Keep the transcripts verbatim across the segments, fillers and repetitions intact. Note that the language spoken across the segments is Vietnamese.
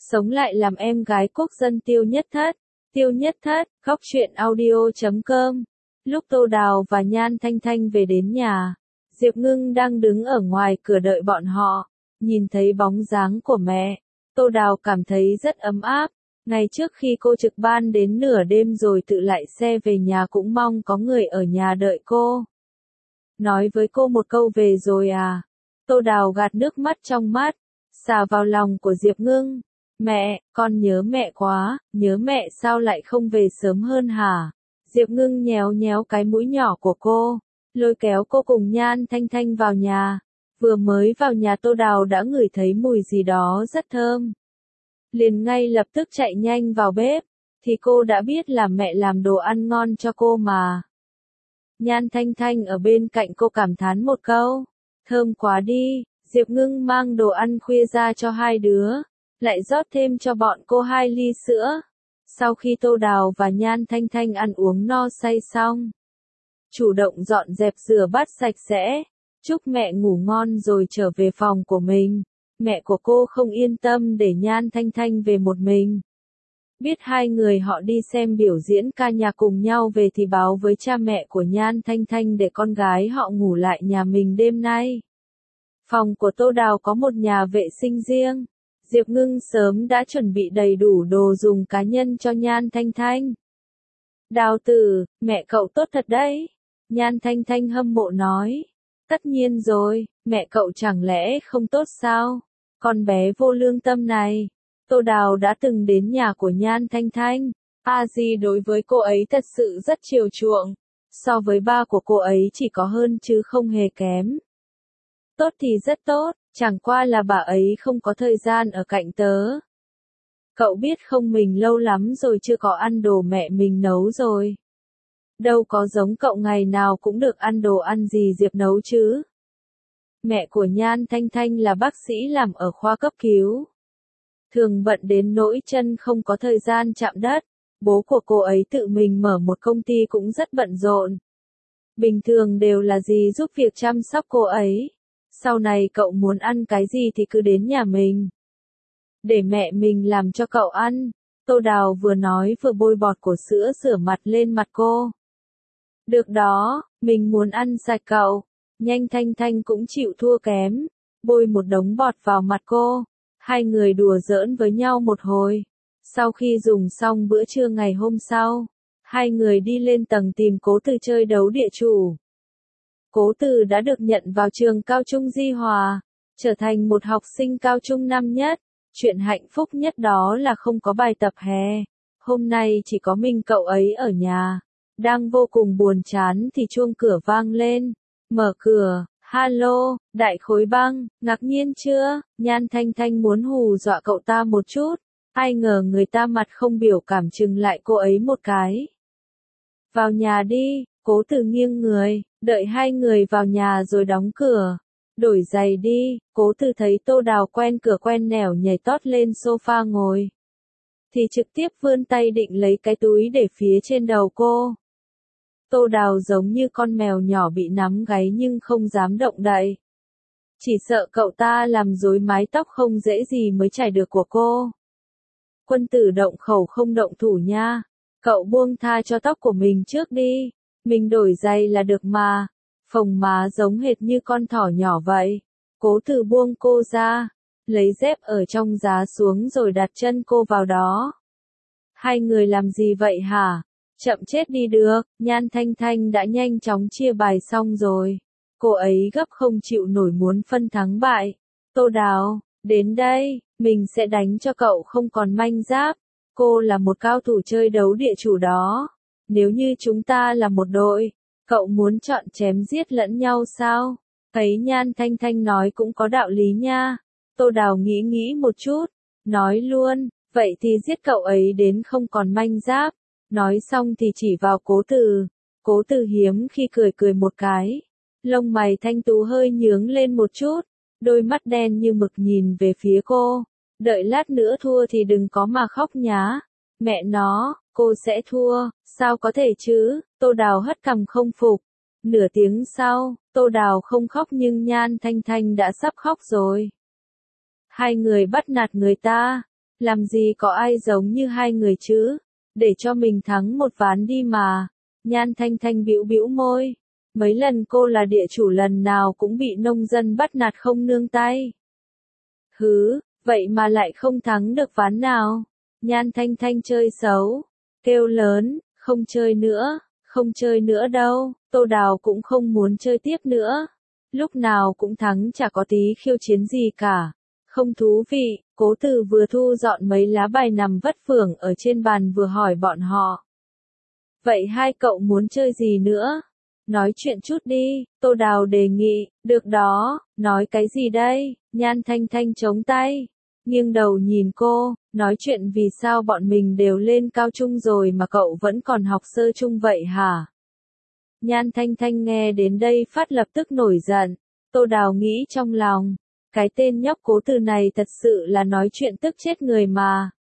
sống lại làm em gái quốc dân Tiêu Nhất Thất. Tiêu Nhất Thất, góc truyện audio chấm com. Lúc Tô Đào và Nhan Thanh Thanh về đến nhà, Diệp Ngưng đang đứng ở ngoài cửa đợi bọn họ. Nhìn thấy bóng dáng của mẹ, Tô Đào cảm thấy rất ấm áp. Ngày trước khi cô trực ban đến nửa đêm rồi tự lại xe về nhà cũng mong có người ở nhà đợi cô. Nói với cô một câu về rồi à. Tô Đào gạt nước mắt trong mắt, xà vào lòng của Diệp Ngưng. Mẹ, con nhớ mẹ quá, nhớ mẹ sao lại không về sớm hơn hả? Diệp Ngưng nhéo nhéo cái mũi nhỏ của cô, lôi kéo cô cùng Nhan Thanh Thanh vào nhà. Vừa mới vào nhà Tô Đào đã ngửi thấy mùi gì đó rất thơm. Liền ngay lập tức chạy nhanh vào bếp, thì cô đã biết là mẹ làm đồ ăn ngon cho cô mà. Nhan Thanh Thanh ở bên cạnh cô cảm thán một câu, thơm quá đi. Diệp Ngưng mang đồ ăn khuya ra cho hai đứa, lại rót thêm cho bọn cô hai ly sữa. Sau khi Tô Đào và Nhan Thanh Thanh ăn uống no say xong, chủ động dọn dẹp rửa bát sạch sẽ, chúc mẹ ngủ ngon rồi trở về phòng của mình. Mẹ của cô không yên tâm để Nhan Thanh Thanh về một mình. Biết hai người họ đi xem biểu diễn ca nhạc cùng nhau về thì báo với cha mẹ của Nhan Thanh Thanh để con gái họ ngủ lại nhà mình đêm nay. Phòng của Tô Đào có một nhà vệ sinh riêng. Diệp Ngưng sớm đã chuẩn bị đầy đủ đồ dùng cá nhân cho Nhan Thanh Thanh. Đào tử, mẹ cậu tốt thật đấy. Nhan Thanh Thanh hâm mộ nói. Tất nhiên rồi, mẹ cậu chẳng lẽ không tốt sao? Con bé vô lương tâm này. Tô Đào đã từng đến nhà của Nhan Thanh Thanh. A Di đối với cô ấy thật sự rất chiều chuộng. So với ba của cô ấy chỉ có hơn chứ không hề kém. Tốt thì rất tốt, chẳng qua là bà ấy không có thời gian ở cạnh tớ. Cậu biết không, mình lâu lắm rồi chưa có ăn đồ mẹ mình nấu rồi. Đâu có giống cậu ngày nào cũng được ăn đồ ăn gì Diệp nấu chứ. Mẹ của Nhan Thanh Thanh là bác sĩ làm ở khoa cấp cứu. Thường bận đến nỗi chân không có thời gian chạm đất. Bố của cô ấy tự mình mở một công ty cũng rất bận rộn. Bình thường đều là dì giúp việc chăm sóc cô ấy. Sau này cậu muốn ăn cái gì thì cứ đến nhà mình. Để mẹ mình làm cho cậu ăn. Tô Đào vừa nói vừa bôi bọt của sữa rửa mặt lên mặt cô. Được đó, mình muốn ăn sạch cậu. Nhanh Thanh Thanh cũng chịu thua kém. Bôi một đống bọt vào mặt cô. Hai người đùa giỡn với nhau một hồi. Sau khi dùng xong bữa trưa ngày hôm sau, hai người đi lên tầng tìm Cố Từ chơi đấu địa chủ. Cố Từ đã được nhận vào trường cao trung Di Hòa, trở thành một học sinh cao trung năm nhất. Chuyện hạnh phúc nhất đó là không có bài tập hè. Hôm nay chỉ có mình cậu ấy ở nhà. Đang vô cùng buồn chán thì chuông cửa vang lên. Mở cửa, "Halo, Đại Khối Băng, ngạc nhiên chưa?" Nhan Thanh Thanh muốn hù dọa cậu ta một chút. Ai ngờ người ta mặt không biểu cảm chừng lại cô ấy một cái. "Vào nhà đi." Cố Từ nghiêng người, đợi hai người vào nhà rồi đóng cửa. "Đổi giày đi." Cố Từ thấy Tô Đào quen cửa quen nẻo nhảy tót lên sofa ngồi, thì trực tiếp vươn tay định lấy cái túi để phía trên đầu cô. Tô Đào giống như con mèo nhỏ bị nắm gáy nhưng không dám động đậy. Chỉ sợ cậu ta làm rối mái tóc không dễ gì mới chải được của cô. "Quân tử động khẩu không động thủ nha. Cậu buông tha cho tóc của mình trước đi. Mình đổi giày là được mà." Phồng má giống hệt như con thỏ nhỏ vậy. Cố Từ buông cô ra, lấy dép ở trong giá xuống rồi đặt chân cô vào đó. "Hai người làm gì vậy hả? Chậm chết đi được." Nhan Thanh Thanh đã nhanh chóng chia bài xong rồi. Cô ấy gấp không chịu nổi muốn phân thắng bại. "Tô Đào, đến đây, mình sẽ đánh cho cậu không còn manh giáp. Cô là một cao thủ chơi đấu địa chủ đó. Nếu như chúng ta là một đội, cậu muốn chọn chém giết lẫn nhau sao?" Thấy Nhan Thanh Thanh nói cũng có đạo lý nha. Tô Đào nghĩ nghĩ một chút, nói luôn, "Vậy thì giết cậu ấy đến không còn manh giáp." Nói xong thì chỉ vào Cố Từ. Cố Từ hiếm khi cười cười một cái. Lông mày thanh tú hơi nhướng lên một chút. Đôi mắt đen như mực nhìn về phía cô. "Đợi lát nữa thua thì đừng có mà khóc nhá." "Mẹ nó, cô sẽ thua, sao có thể chứ?" Tô Đào hất cằm không phục. Nửa tiếng sau, Tô Đào không khóc nhưng Nhan Thanh Thanh đã sắp khóc rồi. Hai người bắt nạt người ta, Làm gì có ai giống như hai người chứ, để cho mình thắng một ván đi mà. Nhan Thanh Thanh bĩu bĩu môi, mấy lần cô là địa chủ lần nào cũng bị nông dân bắt nạt không nương tay. Hứ, vậy mà lại không thắng được ván nào. Nhan Thanh Thanh chơi xấu, kêu lớn, không chơi nữa, không chơi nữa đâu. Tô Đào cũng không muốn chơi tiếp nữa. Lúc nào cũng thắng chả có tí khiêu chiến gì cả. Không thú vị. Cố Từ vừa thu dọn mấy lá bài nằm vất vưởng ở trên bàn vừa hỏi bọn họ. Vậy hai cậu muốn chơi gì nữa? Nói chuyện chút đi, Tô Đào đề nghị. Được đó, nói cái gì đây? Nhan Thanh Thanh chống tay, nghiêng đầu nhìn cô, nói chuyện vì sao bọn mình đều lên cao trung rồi mà cậu vẫn còn học sơ trung vậy hả? Nhan Thanh Thanh nghe đến đây phát lập tức nổi giận. Tô Đào nghĩ trong lòng, cái tên nhóc Cố Từ này thật sự là nói chuyện tức chết người mà.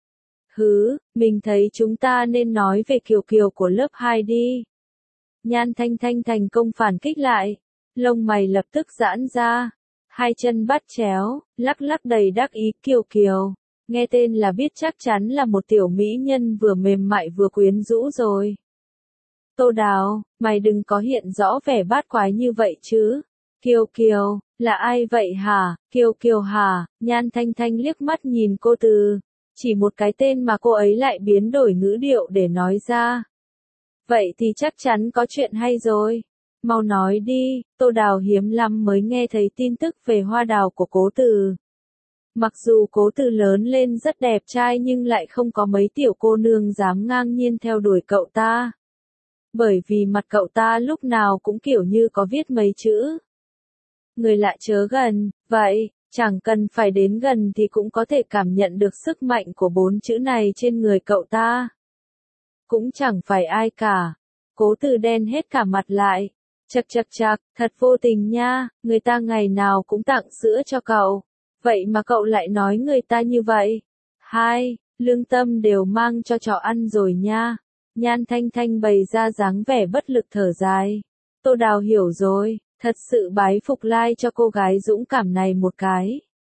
Hứ, mình thấy chúng ta nên nói về Kiều Kiều của lớp hai đi. Nhan Thanh Thanh thành công phản kích lại, lông mày lập tức giãn ra, hai chân bắt chéo, lắc lắc đầy đắc ý. Kiều Kiều, nghe tên là biết chắc chắn là một tiểu mỹ nhân vừa mềm mại vừa quyến rũ rồi. Tô Đào, mày đừng có hiện rõ vẻ bát quái như vậy chứ. Kiều Kiều, là ai vậy hả? Kiều Kiều hả? Nhan Thanh Thanh liếc mắt nhìn cô Từ, chỉ một cái tên mà cô ấy lại biến đổi ngữ điệu để nói ra. Vậy thì chắc chắn có chuyện hay rồi. Mau nói đi, Tô Đào hiếm lắm mới nghe thấy tin tức về hoa đào của Cố Từ. Mặc dù Cố Từ lớn lên rất đẹp trai nhưng lại không có mấy tiểu cô nương dám ngang nhiên theo đuổi cậu ta. Bởi vì mặt cậu ta lúc nào cũng kiểu như có viết mấy chữ. Người lạ chớ gần, vậy, chẳng cần phải đến gần thì cũng có thể cảm nhận được sức mạnh của bốn chữ này trên người cậu ta. Cũng chẳng phải ai cả. Cố Từ đen hết cả mặt lại. Chật chật chật, thật vô tình nha, người ta ngày nào cũng tặng sữa cho cậu. Vậy mà cậu lại nói người ta như vậy. Hai, lương tâm đều mang cho chó ăn rồi nha. Nhan Thanh Thanh bày ra dáng vẻ bất lực thở dài. Tô Đào hiểu rồi, thật sự bái phục lai cho cô gái dũng cảm này một cái.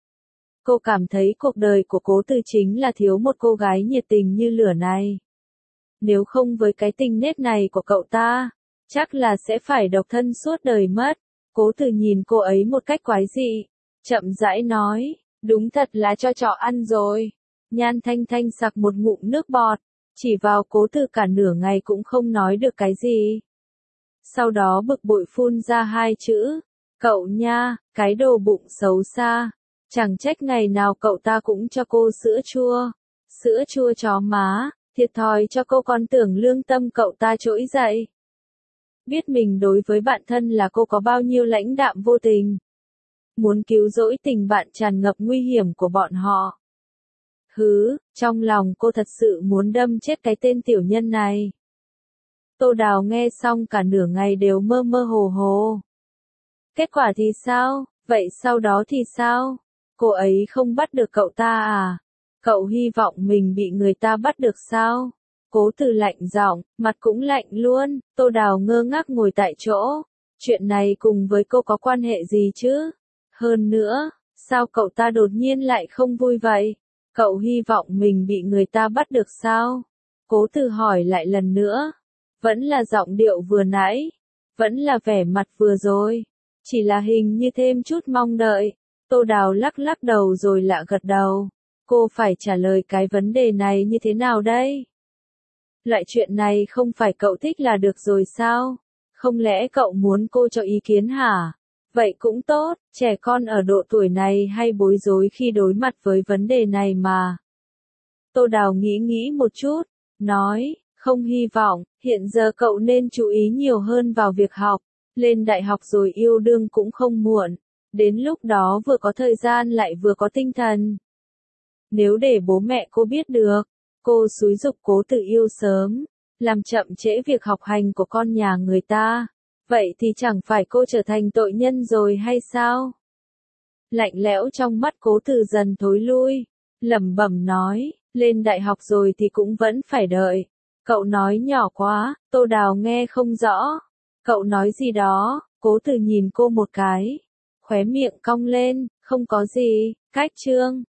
Cô cảm thấy cuộc đời của Cố Từ chính là thiếu một cô gái nhiệt tình như lửa này. Nếu không với cái tình nết này của cậu ta, chắc là sẽ phải độc thân suốt đời mất. Cố Từ nhìn cô ấy một cách quái dị, chậm rãi nói, đúng thật là cho chó ăn rồi. Nhan Thanh Thanh sặc một ngụm nước bọt, chỉ vào Cố Từ cả nửa ngày cũng không nói được cái gì. Sau đó bực bội phun ra hai chữ, cậu nha, cái đồ bụng xấu xa. Chẳng trách ngày nào cậu ta cũng cho cô sữa chua. Sữa chua chó má, thiệt thòi cho cô, còn tưởng lương tâm cậu ta trỗi dậy. Biết mình đối với bạn thân là cô có bao nhiêu lãnh đạm vô tình. Muốn cứu rỗi tình bạn tràn ngập nguy hiểm của bọn họ. Hứ, trong lòng cô thật sự muốn đâm chết cái tên tiểu nhân này. Tô Đào nghe xong cả nửa ngày đều mơ mơ hồ hồ. Kết quả thì sao? Vậy sau đó thì sao? Cô ấy không bắt được cậu ta à? Cậu hy vọng mình bị người ta bắt được sao? Cố Từ lạnh giọng, mặt cũng lạnh luôn. Tô Đào ngơ ngác ngồi tại chỗ. Chuyện này cùng với cô có quan hệ gì chứ? Hơn nữa, sao cậu ta đột nhiên lại không vui vậy? Cậu hy vọng mình bị người ta bắt được sao? Cố Từ hỏi lại lần nữa. Vẫn là giọng điệu vừa nãy. Vẫn là vẻ mặt vừa rồi. Chỉ là hình như thêm chút mong đợi. Tô Đào lắc lắc đầu rồi lạ gật đầu. Cô phải trả lời cái vấn đề này như thế nào đây? Loại chuyện này không phải cậu thích là được rồi sao? Không lẽ cậu muốn cô cho ý kiến hả? Vậy cũng tốt, trẻ con ở độ tuổi này hay bối rối khi đối mặt với vấn đề này mà. Tô Đào nghĩ nghĩ một chút, nói, không hy vọng, hiện giờ cậu nên chú ý nhiều hơn vào việc học. Lên đại học rồi yêu đương cũng không muộn. Đến lúc đó vừa có thời gian lại vừa có tinh thần. Nếu để bố mẹ cô biết được, cô xúi giục Cố Từ yêu sớm, làm chậm trễ việc học hành của con nhà người ta, vậy thì chẳng phải cô trở thành tội nhân rồi hay sao? Lạnh lẽo trong mắt Cố Từ dần thối lui, lẩm bẩm nói, lên đại học rồi thì cũng vẫn phải đợi. Cậu nói nhỏ quá, Tô Đào nghe không rõ. Cậu nói gì đó? Cố Từ nhìn cô một cái, khóe miệng cong lên, không có gì, cách chương.